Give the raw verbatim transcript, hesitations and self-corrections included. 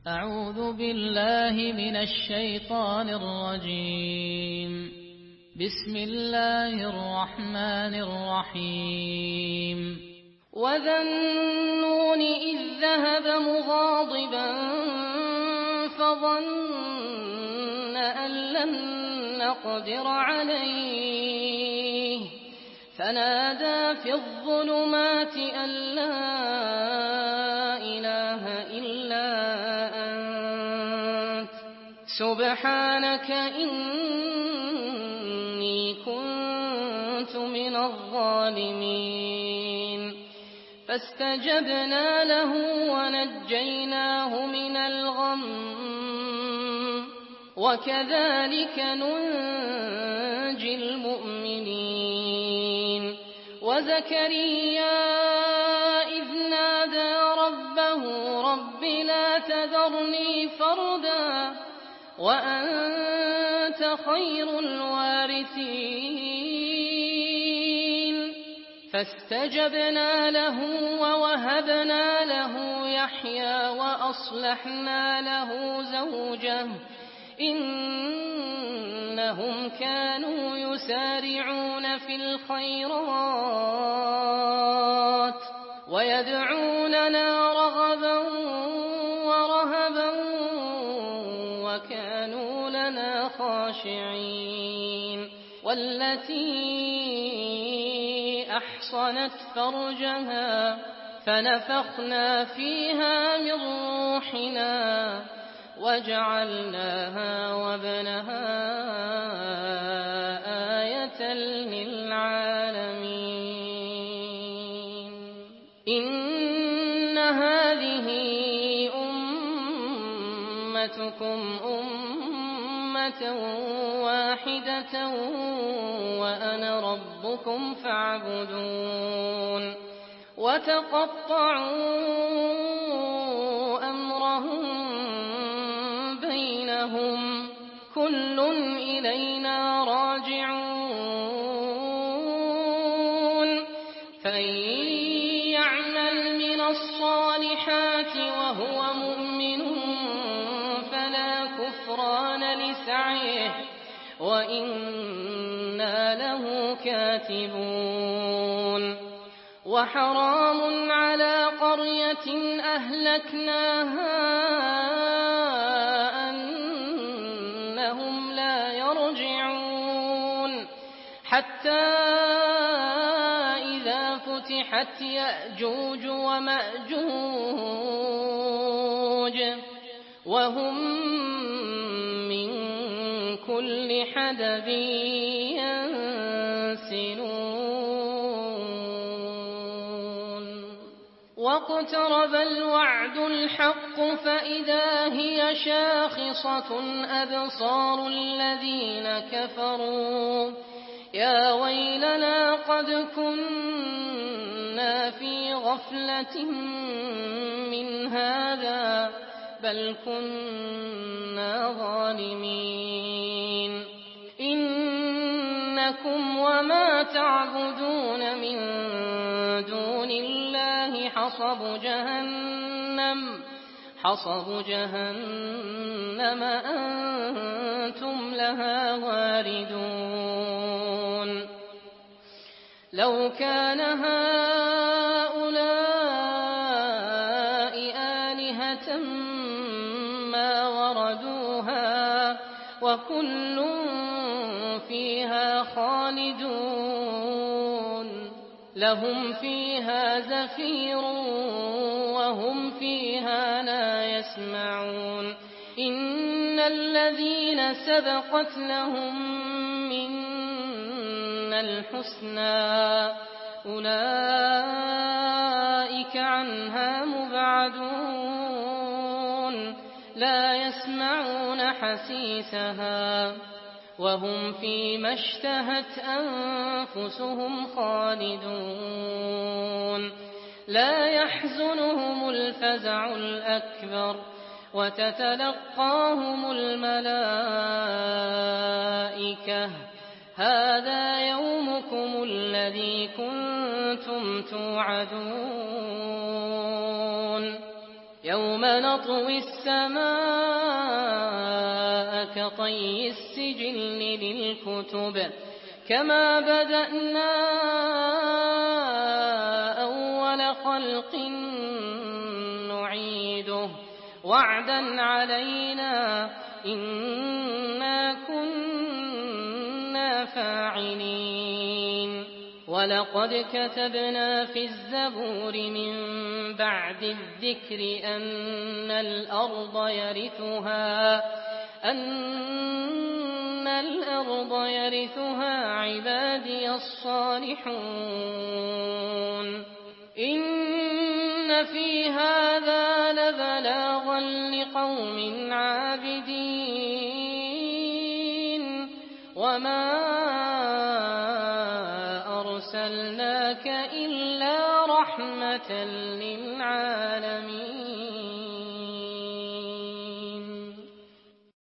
أعوذ بالله من الشيطان الرجيم. بسم الله الرحمن الرحيم. وذا النون إذ ذهب مغاضبا فظن أن لن نقدر عليه فنادى في الظلمات أن لا إله إلا أنت سبحانك إني كنت من الظالمين. فاستجبنا له ونجيناه من الغم وكذلك ننجي المؤمنين. وزكريا إذ نادى ربه رب لا تذرني فردا وأنت خير الوارثين. فاستجبنا له ووهبنا له يحيى وأصلحنا له زوجه إنهم كانوا يسارعون في الخيرات ويدعوننا رغبا ورهبا وكانوا لنا خاشعين. والتي أحصنت فرجها فنفخنا فيها من روحنا وجعلناها وابنها آية للعالمين. إن هذه أمتكم أمة واحدة وأنا ربكم فاعبدون. وتقطعوا أمرهم بينهم كل إلينا راجعون. فإن يعمل من الصالحات وهو مؤمن فلا كفران لسعيه وإنا له كاتبون. وحرام على قرية أهلكناها أنهم لا يرجعون حتى إذا فتحت يأجوج ومأجوج وهم من كل حدب ينسلون. واقترب الوعد الحق فإذا هي شاخصة أبصار الذين كفروا يا ويلنا قد كنا في غفلة من هذا بل كنا ظالمين. إنكم وما تعبدون من دون الله حصب جهنم حصب جهنم أنتم لها واردون. لو كان هؤلاء آلهة ما وردوها وكل فيها خالدون. لهم فيها زفير وهم فيها لا يسمعون. إن الذين سبقت لهم منا الحسنى أولئك عنها مبعدون لا يسمعون حسيسها وهم فيما اشتهت أنفسهم خالدون. لا يحزنهم الفزع الأكبر وتتلقاهم الملائكة هذا يومكم الذي كنتم توعدون. يوم نطوي السماء كطي السجل للكتب كما بدأنا أول خلق نعيده وعدا علينا إنا كنا فاعلين ولقد كتبنا في الزبور من بعد الذكر أن الأرض يرثها أن الأرض يرثها عبادي الصالحون إن في هذا لبلاغا لقوم عابدين وما أرسلناك إلا رحمة للعالمين